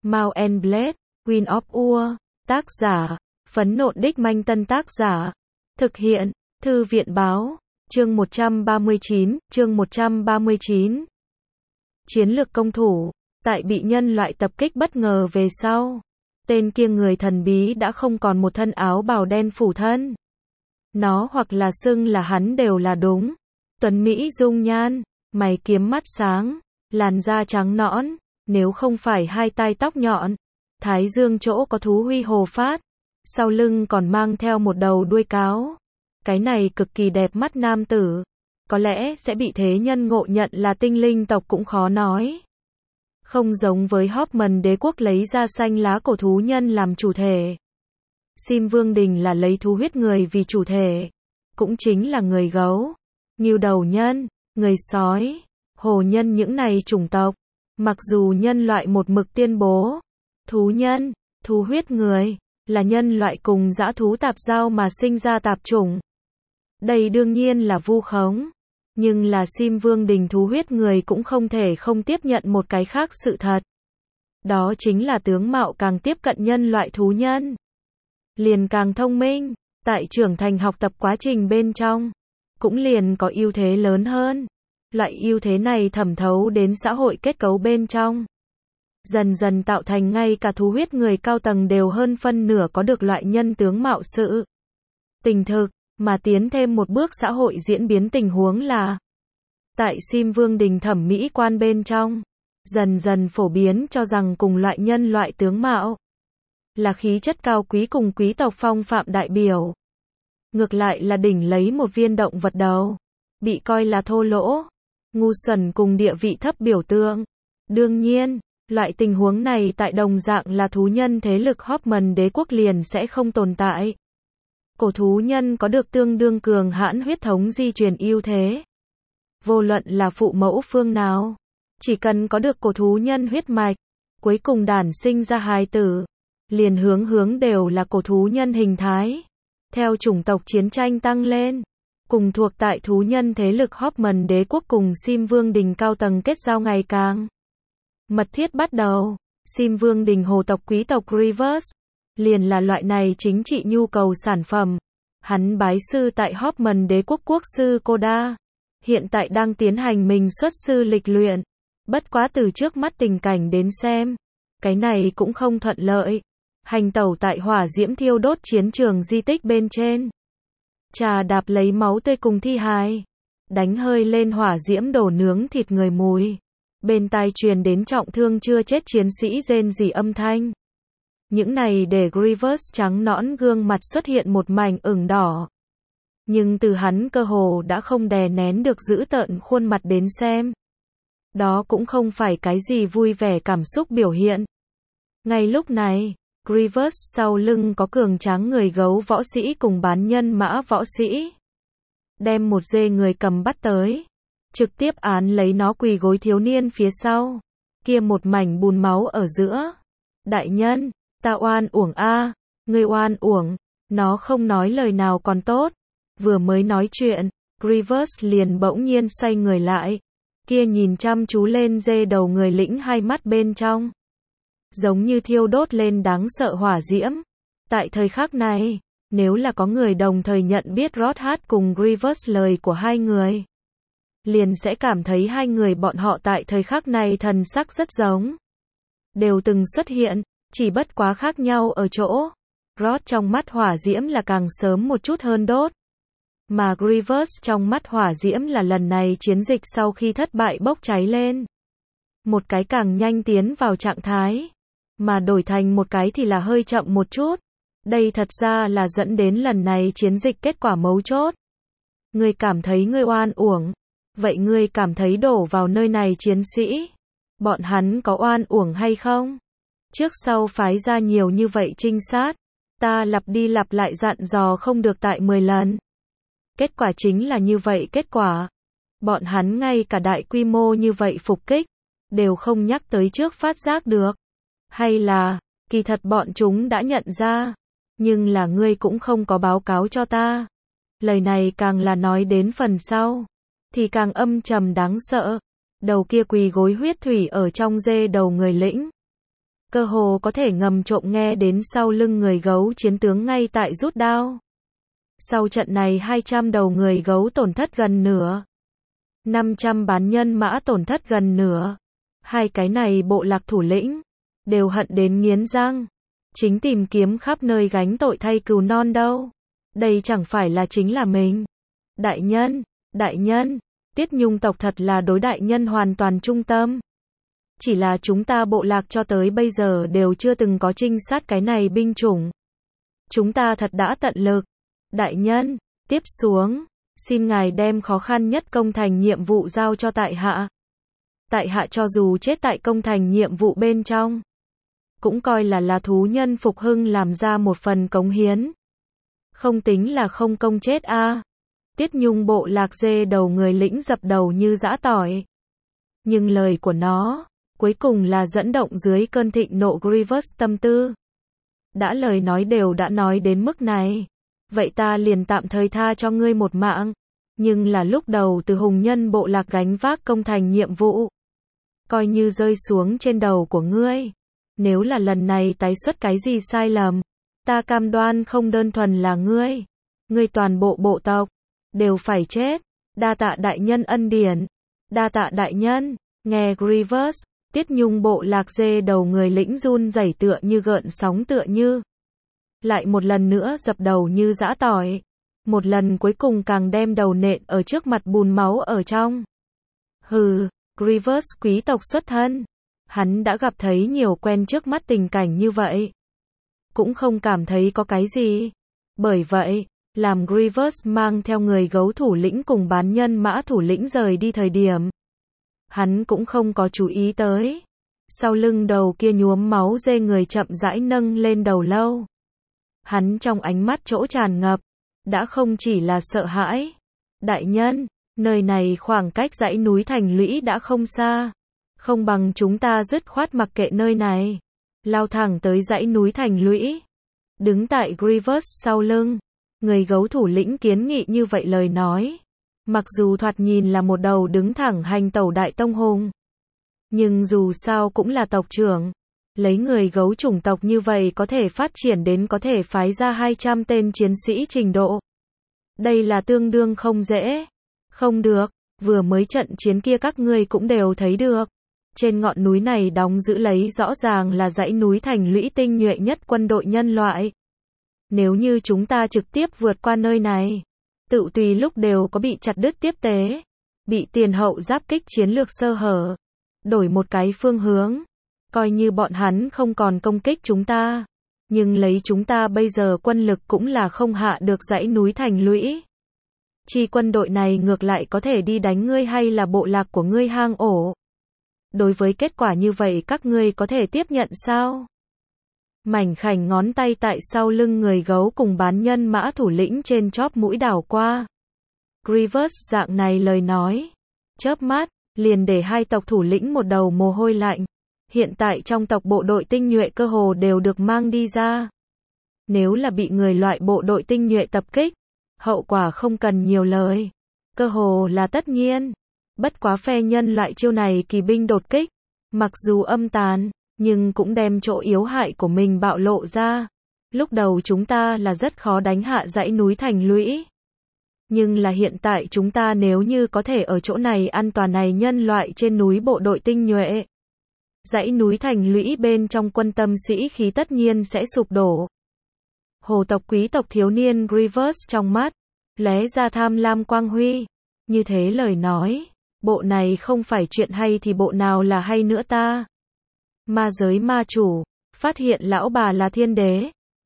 Mount and Blade, Queen of Ur, tác giả, Phấn Nộn Đích Manh Tân tác giả, thực hiện, Thư viện báo, chương 139. Chiến lược công thủ, tại bị nhân loại tập kích bất ngờ về sau, tên kia người thần bí đã không còn một thân áo bào đen phủ thân. Nó hoặc là xưng là hắn đều là đúng. Tuấn Mỹ dung nhan, mày kiếm mắt sáng, làn da trắng nõn, nếu không phải hai tai tóc nhọn, thái dương chỗ có thú huy hồ phát, sau lưng còn mang theo một đầu đuôi cáo. Cái này cực kỳ đẹp mắt nam tử, có lẽ sẽ bị thế nhân ngộ nhận là tinh linh tộc cũng khó nói. Không giống với Hoffman đế quốc lấy ra xanh lá cổ thú nhân làm chủ thể. Sim Vương Đình là lấy thú huyết người vì chủ thể, cũng chính là người gấu, ngưu đầu nhân, người sói, hổ nhân những này chủng tộc. Mặc dù nhân loại một mực tuyên bố, thú nhân, thú huyết người, là nhân loại cùng dã thú tạp giao mà sinh ra tạp chủng. Đây đương nhiên là vu khống. Nhưng là Sim Vương Đình thú huyết người cũng không thể không tiếp nhận một cái khác sự thật. Đó chính là tướng mạo càng tiếp cận nhân loại thú nhân, liền càng thông minh, tại trưởng thành học tập quá trình bên trong, cũng liền có ưu thế lớn hơn. Loại ưu thế này thẩm thấu đến xã hội kết cấu bên trong, dần dần tạo thành ngay cả thú huyết người cao tầng đều hơn phân nửa có được loại nhân tướng mạo sự tình thực, mà tiến thêm một bước xã hội diễn biến tình huống là, tại Sim Vương Đình thẩm mỹ quan bên trong, dần dần phổ biến cho rằng cùng loại nhân loại tướng mạo là khí chất cao quý cùng quý tộc phong phạm đại biểu. Ngược lại là đỉnh lấy một viên động vật đầu, bị coi là thô lỗ, ngu xuẩn cùng địa vị thấp biểu tượng. Đương nhiên, loại tình huống này tại đồng dạng là thú nhân thế lực Hoffman đế quốc liền sẽ không tồn tại. Cổ thú nhân có được tương đương cường hãn huyết thống di truyền ưu thế. Vô luận là phụ mẫu phương nào, chỉ cần có được cổ thú nhân huyết mạch, cuối cùng đản sinh ra hài tử, liền hướng đều là cổ thú nhân hình thái. Theo chủng tộc chiến tranh tăng lên, cùng thuộc tại thú nhân thế lực Hoffman đế quốc cùng Sim Vương Đình cao tầng kết giao ngày càng mật thiết bắt đầu, Sim Vương Đình hồ tộc quý tộc Grievous liền là loại này chính trị nhu cầu sản phẩm. Hắn bái sư tại Hoffman đế quốc quốc sư Koda, hiện tại đang tiến hành mình xuất sư lịch luyện. Bất quá từ trước mắt tình cảnh đến xem, cái này cũng không thuận lợi. Hành tẩu tại hỏa diễm thiêu đốt chiến trường di tích bên trên, trà đạp lấy máu tươi cùng thi hài, đánh hơi lên hỏa diễm đổ nướng thịt người mùi. Bên tai truyền đến trọng thương chưa chết chiến sĩ rên rỉ âm thanh. Những này để Grievous trắng nõn gương mặt xuất hiện một mảnh ửng đỏ. Nhưng từ hắn cơ hồ đã không đè nén được dữ tợn khuôn mặt đến xem, đó cũng không phải cái gì vui vẻ cảm xúc biểu hiện. Ngay lúc này, Grievous sau lưng có cường tráng người gấu võ sĩ cùng bán nhân mã võ sĩ, đem một dê người cầm bắt tới, trực tiếp án lấy nó quỳ gối thiếu niên phía sau, kia một mảnh bùn máu ở giữa. Đại nhân, ta oan uổng a, ngươi oan uổng. Nó không nói lời nào còn tốt, vừa mới nói chuyện, Grievous liền bỗng nhiên xoay người lại, kia nhìn chăm chú lên dê đầu người lĩnh hai mắt bên trong, giống như thiêu đốt lên đáng sợ hỏa diễm. Tại thời khắc này, nếu là có người đồng thời nhận biết Rodhat cùng Grievous lời của hai người, liền sẽ cảm thấy hai người bọn họ tại thời khắc này thần sắc rất giống. Đều từng xuất hiện, chỉ bất quá khác nhau ở chỗ, Rod trong mắt hỏa diễm là càng sớm một chút hơn đốt, mà Grievous trong mắt hỏa diễm là lần này chiến dịch sau khi thất bại bốc cháy lên. Một cái càng nhanh tiến vào trạng thái, mà đổi thành một cái thì là hơi chậm một chút. Đây thật ra là dẫn đến lần này chiến dịch kết quả mấu chốt. Ngươi cảm thấy ngươi oan uổng, vậy ngươi cảm thấy đổ vào nơi này chiến sĩ, bọn hắn có oan uổng hay không? Trước sau phái ra nhiều như vậy trinh sát, ta lặp đi lặp lại dặn dò không được tại 10 lần. Kết quả chính là như vậy kết quả. Bọn hắn ngay cả đại quy mô như vậy phục kích, đều không nhắc tới trước phát giác được. Hay là, kỳ thật bọn chúng đã nhận ra, nhưng là ngươi cũng không có báo cáo cho ta. Lời này càng là nói đến phần sau, thì càng âm trầm đáng sợ. Đầu kia quỳ gối huyết thủy ở trong dê đầu người lĩnh, cơ hồ có thể ngầm trộm nghe đến sau lưng người gấu chiến tướng ngay tại rút đao. Sau trận này 200 đầu người gấu tổn thất gần nửa. 500 bán nhân mã tổn thất gần nửa. Hai cái này bộ lạc thủ lĩnh đều hận đến nghiến răng, chính tìm kiếm khắp nơi gánh tội thay cừu non đâu. Đây chẳng phải là chính là mình. Đại nhân, Tiết Nhung tộc thật là đối đại nhân hoàn toàn trung tâm. Chỉ là chúng ta bộ lạc cho tới bây giờ đều chưa từng có trinh sát cái này binh chủng. Chúng ta thật đã tận lực. Đại nhân, tiếp xuống, xin ngài đem khó khăn nhất công thành nhiệm vụ giao cho tại hạ. Tại hạ cho dù chết tại công thành nhiệm vụ bên trong, cũng coi là thú nhân phục hưng làm ra một phần cống hiến. Không tính là không công chết a. Tiết Nhung bộ lạc dê đầu người lĩnh dập đầu như giã tỏi. Nhưng lời của nó, cuối cùng là dẫn động dưới cơn thịnh nộ Grievous tâm tư. Đã lời nói đều đã nói đến mức này. Vậy ta liền tạm thời tha cho ngươi một mạng. Nhưng là lúc đầu từ hùng nhân bộ lạc gánh vác công thành nhiệm vụ. Coi như rơi xuống trên đầu của ngươi. Nếu là lần này tái xuất cái gì sai lầm, ta cam đoan không đơn thuần là ngươi. Ngươi toàn bộ bộ tộc đều phải chết. Đa tạ đại nhân ân điển. Đa tạ đại nhân. Nghe Grievous, Tiết Nhung bộ lạc dê đầu người lĩnh run rẩy tựa như gợn sóng tựa như. Lại một lần nữa dập đầu như giã tỏi. Một lần cuối cùng càng đem đầu nện ở trước mặt bùn máu ở trong. Hừ, Grievous quý tộc xuất thân. Hắn đã gặp thấy nhiều quen trước mắt tình cảnh như vậy. Cũng không cảm thấy có cái gì. Bởi vậy, làm Grievous mang theo người gấu thủ lĩnh cùng bán nhân mã thủ lĩnh rời đi thời điểm. Hắn cũng không có chú ý tới. Sau lưng đầu kia nhuốm máu dê người chậm rãi nâng lên đầu lâu. Hắn trong ánh mắt chỗ tràn ngập, đã không chỉ là sợ hãi. Đại nhân, nơi này khoảng cách dãy núi thành lũy đã không xa. Không bằng chúng ta dứt khoát mặc kệ nơi này. Lao thẳng tới dãy núi thành lũy. Đứng tại Grievous sau lưng. Người gấu thủ lĩnh kiến nghị như vậy lời nói. Mặc dù thoạt nhìn là một đầu đứng thẳng hành tẩu đại tông hùng. Nhưng dù sao cũng là tộc trưởng. Lấy người gấu chủng tộc như vậy có thể phát triển đến có thể phái ra 200 tên chiến sĩ trình độ. Đây là tương đương không dễ. Không được, vừa mới trận chiến kia các ngươi cũng đều thấy được. Trên ngọn núi này đóng giữ lấy rõ ràng là dãy núi thành lũy tinh nhuệ nhất quân đội nhân loại. Nếu như chúng ta trực tiếp vượt qua nơi này, tự tùy lúc đều có bị chặt đứt tiếp tế, bị tiền hậu giáp kích chiến lược sơ hở, đổi một cái phương hướng, coi như bọn hắn không còn công kích chúng ta, nhưng lấy chúng ta bây giờ quân lực cũng là không hạ được dãy núi thành lũy. Chi quân đội này ngược lại có thể đi đánh ngươi hay là bộ lạc của ngươi hang ổ. Đối với kết quả như vậy các ngươi có thể tiếp nhận sao? Mảnh khảnh ngón tay tại sau lưng người gấu cùng bán nhân mã thủ lĩnh trên chóp mũi đảo qua. Grievous dạng này lời nói. Chớp mắt, liền để hai tộc thủ lĩnh một đầu mồ hôi lạnh. Hiện tại trong tộc bộ đội tinh nhuệ cơ hồ đều được mang đi ra. Nếu là bị người loại bộ đội tinh nhuệ tập kích, hậu quả không cần nhiều lời. Cơ hồ là tất nhiên. Bất quá phe nhân loại chiêu này kỳ binh đột kích. Mặc dù âm tàn, nhưng cũng đem chỗ yếu hại của mình bạo lộ ra. Lúc đầu chúng ta là rất khó đánh hạ dãy núi thành lũy. Nhưng là hiện tại chúng ta nếu như có thể ở chỗ này an toàn này nhân loại trên núi bộ đội tinh nhuệ. Dãy núi thành lũy bên trong quân tâm sĩ khí tất nhiên sẽ sụp đổ. Hồ tộc quý tộc thiếu niên Grievous trong mắt, lóe ra tham lam quang huy. Như thế lời nói, bộ này không phải chuyện hay thì bộ nào là hay nữa ta. Ma giới ma chủ, phát hiện lão bà là thiên đế,